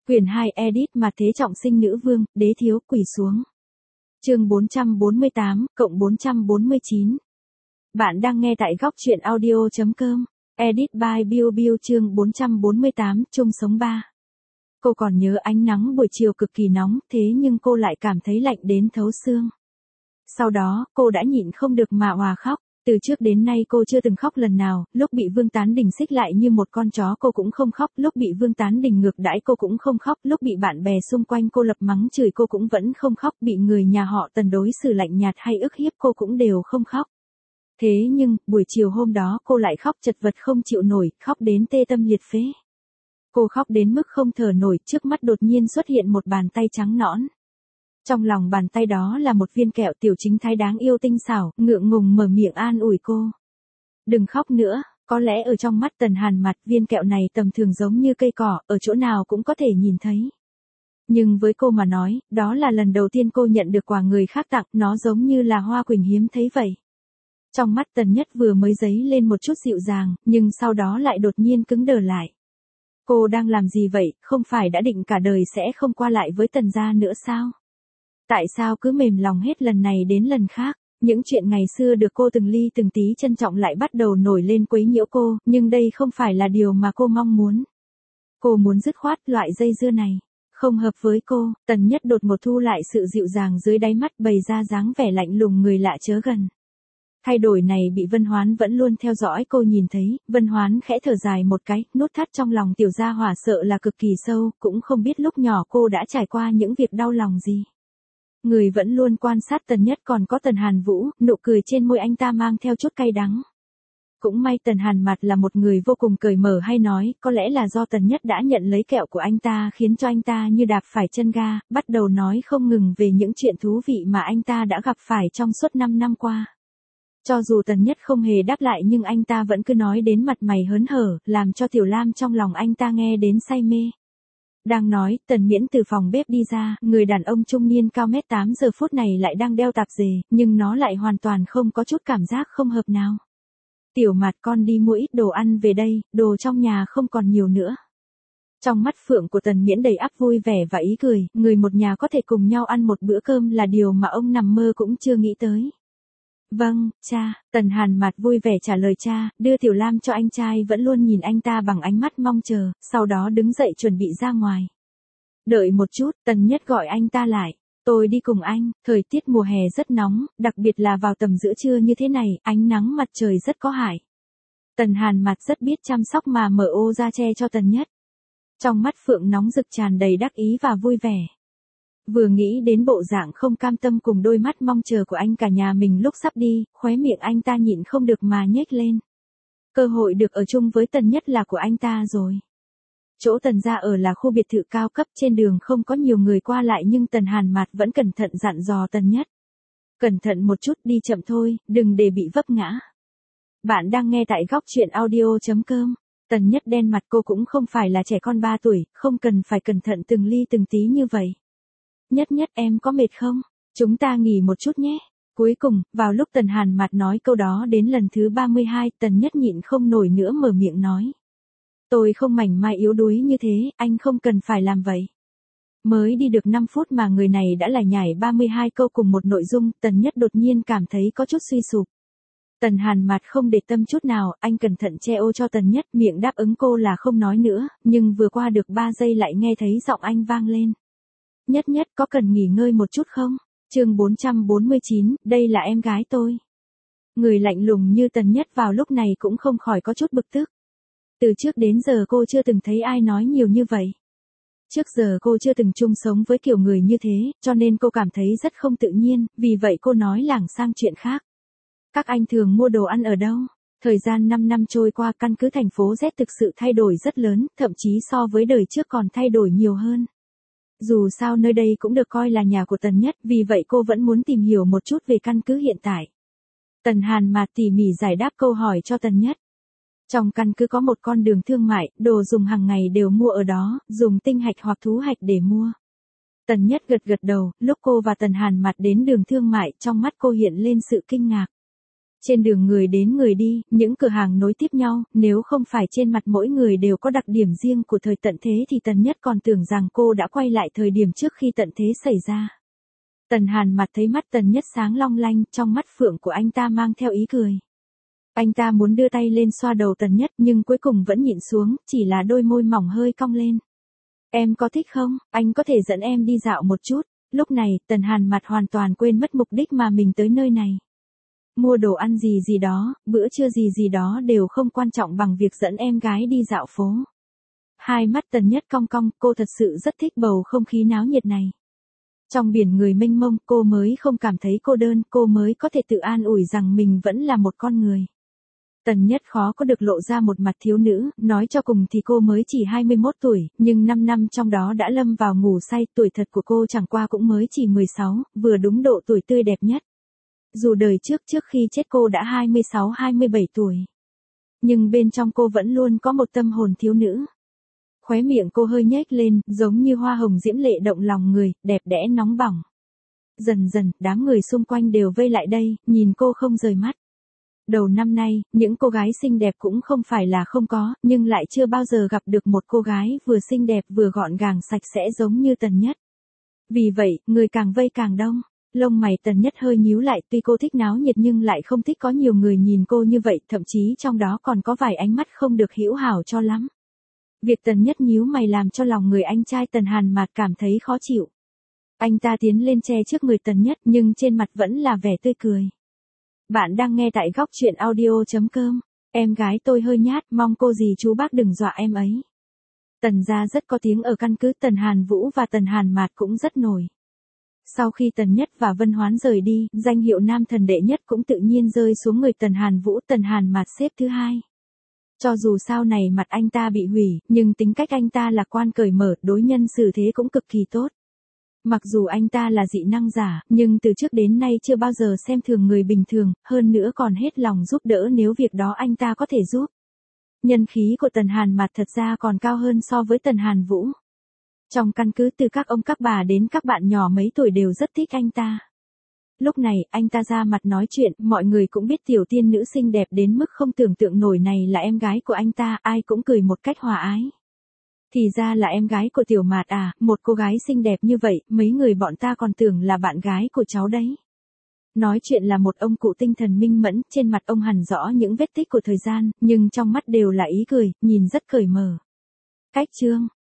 Quyển 2 edit mà thế trọng sinh nữ vương, đế thiếu quỳ xuống. Chương 448, cộng 449. Bạn đang nghe tại góc truyện audio.com. Edit by Bill Bill chương 448, chung sống 3. Cô còn nhớ ánh nắng buổi chiều cực kỳ nóng, thế nhưng cô lại cảm thấy lạnh đến thấu xương. Sau đó, cô đã nhịn không được mà òa khóc. Từ trước đến nay cô chưa từng khóc lần nào, lúc bị Vương Tán Đình xích lại như một con chó cô cũng không khóc, lúc bị Vương Tán Đình ngược đãi cô cũng không khóc, lúc bị bạn bè xung quanh cô lập mắng chửi cô cũng vẫn không khóc, bị người nhà họ Tần đối xử lạnh nhạt hay ức hiếp cô cũng đều không khóc. Thế nhưng, buổi chiều hôm đó cô lại khóc chật vật không chịu nổi, khóc đến tê tâm liệt phế. Cô khóc đến mức không thở nổi, trước mắt đột nhiên xuất hiện một bàn tay trắng nõn. Trong lòng bàn tay đó là một viên kẹo Tiểu Chính Thái đáng yêu tinh xảo, ngượng ngùng mở miệng an ủi cô. Đừng khóc nữa, có lẽ ở trong mắt Tần Hàn mặt viên kẹo này tầm thường giống như cây cỏ, ở chỗ nào cũng có thể nhìn thấy. Nhưng với cô mà nói, đó là lần đầu tiên cô nhận được quà người khác tặng, nó giống như là hoa quỳnh hiếm thấy vậy. Trong mắt Tần Nhất vừa mới dấy lên một chút dịu dàng, nhưng sau đó lại đột nhiên cứng đờ lại. Cô đang làm gì vậy, không phải đã định cả đời sẽ không qua lại với Tần gia nữa sao? Tại sao cứ mềm lòng hết lần này đến lần khác, những chuyện ngày xưa được cô từng ly từng tí trân trọng lại bắt đầu nổi lên quấy nhiễu cô, nhưng đây không phải là điều mà cô mong muốn. Cô muốn dứt khoát loại dây dưa này, không hợp với cô. Tần Nhất đột ngột thu lại sự dịu dàng dưới đáy mắt, bày ra dáng vẻ lạnh lùng người lạ chớ gần. Thay đổi này bị Vân Hoán vẫn luôn theo dõi cô nhìn thấy, Vân Hoán khẽ thở dài một cái, nút thắt trong lòng tiểu gia hỏa sợ là cực kỳ sâu, cũng không biết lúc nhỏ cô đã trải qua những việc đau lòng gì. Người vẫn luôn quan sát Tần Nhất còn có Tần Hàn Vũ, nụ cười trên môi anh ta mang theo chút cay đắng. Cũng may Tần Hàn mặt là một người vô cùng cởi mở hay nói, có lẽ là do Tần Nhất đã nhận lấy kẹo của anh ta khiến cho anh ta như đạp phải chân ga, bắt đầu nói không ngừng về những chuyện thú vị mà anh ta đã gặp phải trong suốt 5 năm qua. Cho dù Tần Nhất không hề đáp lại nhưng anh ta vẫn cứ nói đến mặt mày hớn hở, làm cho Tiểu Lam trong lòng anh ta nghe đến say mê. Đang nói, Tần Miễn từ phòng bếp đi ra, người đàn ông trung niên cao mét 8 giờ phút này lại đang đeo tạp dề, nhưng nó lại hoàn toàn không có chút cảm giác không hợp nào. Tiểu Mạt con đi mua ít đồ ăn về đây, đồ trong nhà không còn nhiều nữa. Trong mắt phượng của Tần Miễn đầy ắp vui vẻ và ý cười, người một nhà có thể cùng nhau ăn một bữa cơm là điều mà ông nằm mơ cũng chưa nghĩ tới. Vâng, cha, Tần Hàn mặt vui vẻ trả lời cha, đưa Tiểu Lam cho anh trai vẫn luôn nhìn anh ta bằng ánh mắt mong chờ, sau đó đứng dậy chuẩn bị ra ngoài. Đợi một chút, Tần Nhất gọi anh ta lại, tôi đi cùng anh, thời tiết mùa hè rất nóng, đặc biệt là vào tầm giữa trưa như thế này, ánh nắng mặt trời rất có hại. Tần Hàn mặt rất biết chăm sóc mà mở ô ra che cho Tần Nhất. Trong mắt phượng nóng rực tràn đầy đắc ý và vui vẻ. Vừa nghĩ đến bộ dạng không cam tâm cùng đôi mắt mong chờ của anh cả nhà mình lúc sắp đi, khóe miệng anh ta nhịn không được mà nhếch lên. Cơ hội được ở chung với Tần Nhất là của anh ta rồi. Chỗ Tần gia ở là khu biệt thự cao cấp, trên đường không có nhiều người qua lại nhưng Tần Hàn Mạt vẫn cẩn thận dặn dò Tần Nhất. Cẩn thận một chút, đi chậm thôi, đừng để bị vấp ngã. Bạn đang nghe tại góc truyện audio.com. Tần Nhất đen mặt, cô cũng không phải là trẻ con 3 tuổi, không cần phải cẩn thận từng ly từng tí như vậy. Nhất Nhất em có mệt không? Chúng ta nghỉ một chút nhé. Cuối cùng, vào lúc Tần Hàn Mạt nói câu đó đến lần thứ 32, Tần Nhất nhịn không nổi nữa mở miệng nói. Tôi không mảnh mai yếu đuối như thế, anh không cần phải làm vậy. Mới đi được 5 phút mà người này đã lải nhải 32 câu cùng một nội dung, Tần Nhất đột nhiên cảm thấy có chút suy sụp. Tần Hàn Mạt không để tâm chút nào, anh cẩn thận che ô cho Tần Nhất, miệng đáp ứng cô là không nói nữa, nhưng vừa qua được 3 giây lại nghe thấy giọng anh vang lên. Nhất Nhất có cần nghỉ ngơi một chút không? Chương 449, đây là em gái tôi. Người lạnh lùng như Tần Nhất vào lúc này cũng không khỏi có chút bực tức. Từ trước đến giờ cô chưa từng thấy ai nói nhiều như vậy. Trước giờ cô chưa từng chung sống với kiểu người như thế, cho nên cô cảm thấy rất không tự nhiên, vì vậy cô nói lảng sang chuyện khác. Các anh thường mua đồ ăn ở đâu? Thời gian 5 năm trôi qua, căn cứ thành phố Z thực sự thay đổi rất lớn, thậm chí so với đời trước còn thay đổi nhiều hơn. Dù sao nơi đây cũng được coi là nhà của Tần Nhất, vì vậy cô vẫn muốn tìm hiểu một chút về căn cứ hiện tại. Tần Hàn Mạt tỉ mỉ giải đáp câu hỏi cho Tần Nhất. Trong căn cứ có một con đường thương mại, đồ dùng hàng ngày đều mua ở đó, dùng tinh hạch hoặc thú hạch để mua. Tần Nhất gật gật đầu, lúc cô và Tần Hàn Mạt đến đường thương mại, trong mắt cô hiện lên sự kinh ngạc. Trên đường người đến người đi, những cửa hàng nối tiếp nhau, nếu không phải trên mặt mỗi người đều có đặc điểm riêng của thời tận thế thì Tần Nhất còn tưởng rằng cô đã quay lại thời điểm trước khi tận thế xảy ra. Tần Hàn mặt thấy mắt Tần Nhất sáng long lanh, trong mắt phượng của anh ta mang theo ý cười. Anh ta muốn đưa tay lên xoa đầu Tần Nhất nhưng cuối cùng vẫn nhịn xuống, chỉ là đôi môi mỏng hơi cong lên. Em có thích không? Anh có thể dẫn em đi dạo một chút. Lúc này, Tần Hàn mặt hoàn toàn quên mất mục đích mà mình tới nơi này. Mua đồ ăn gì gì đó, bữa trưa gì gì đó đều không quan trọng bằng việc dẫn em gái đi dạo phố. Hai mắt Tần Nhất cong cong, cô thật sự rất thích bầu không khí náo nhiệt này. Trong biển người mênh mông, cô mới không cảm thấy cô đơn, cô mới có thể tự an ủi rằng mình vẫn là một con người. Tần Nhất khó có được lộ ra một mặt thiếu nữ, nói cho cùng thì cô mới chỉ 21 tuổi, nhưng 5 năm trong đó đã lâm vào ngủ say, tuổi thật của cô chẳng qua cũng mới chỉ 16, vừa đúng độ tuổi tươi đẹp nhất. Dù đời trước khi chết cô đã 26-27 tuổi. Nhưng bên trong cô vẫn luôn có một tâm hồn thiếu nữ. Khóe miệng cô hơi nhếch lên, giống như hoa hồng diễm lệ động lòng người, đẹp đẽ nóng bỏng. Dần dần, đám người xung quanh đều vây lại đây, nhìn cô không rời mắt. Đầu năm nay, những cô gái xinh đẹp cũng không phải là không có, nhưng lại chưa bao giờ gặp được một cô gái vừa xinh đẹp vừa gọn gàng sạch sẽ giống như Tần Nhất. Vì vậy, người càng vây càng đông. Lông mày Tần Nhất hơi nhíu lại, tuy cô thích náo nhiệt nhưng lại không thích có nhiều người nhìn cô như vậy, thậm chí trong đó còn có vài ánh mắt không được hữu hảo cho lắm. Việc Tần Nhất nhíu mày làm cho lòng người anh trai Tần Hàn Mạt cảm thấy khó chịu. Anh ta tiến lên che trước người Tần Nhất nhưng trên mặt vẫn là vẻ tươi cười. Bạn đang nghe tại góc truyện audio.com. Em gái tôi hơi nhát, mong cô dì chú bác đừng dọa em ấy. Tần gia rất có tiếng ở căn cứ, Tần Hàn Vũ và Tần Hàn Mạt cũng rất nổi. Sau khi Tần Nhất và Vân Hoán rời đi, danh hiệu nam thần đệ nhất cũng tự nhiên rơi xuống người Tần Hàn Vũ, Tần Hàn Mạt xếp thứ hai. Cho dù sau này mặt anh ta bị hủy, nhưng tính cách anh ta lạc quan cởi mở, đối nhân xử thế cũng cực kỳ tốt. Mặc dù anh ta là dị năng giả, nhưng từ trước đến nay chưa bao giờ xem thường người bình thường, hơn nữa còn hết lòng giúp đỡ nếu việc đó anh ta có thể giúp. Nhân khí của Tần Hàn Mạt thật ra còn cao hơn so với Tần Hàn Vũ. Trong căn cứ từ các ông các bà đến các bạn nhỏ mấy tuổi đều rất thích anh ta. Lúc này, anh ta ra mặt nói chuyện, mọi người cũng biết tiểu tiên nữ xinh đẹp đến mức không tưởng tượng nổi này là em gái của anh ta, ai cũng cười một cách hòa ái. Thì ra là em gái của Tiểu Mạt à, một cô gái xinh đẹp như vậy, mấy người bọn ta còn tưởng là bạn gái của cháu đấy. Nói chuyện là một ông cụ tinh thần minh mẫn, trên mặt ông hằn rõ những vết tích của thời gian, nhưng trong mắt đều là ý cười, nhìn rất cởi mở. Cách chương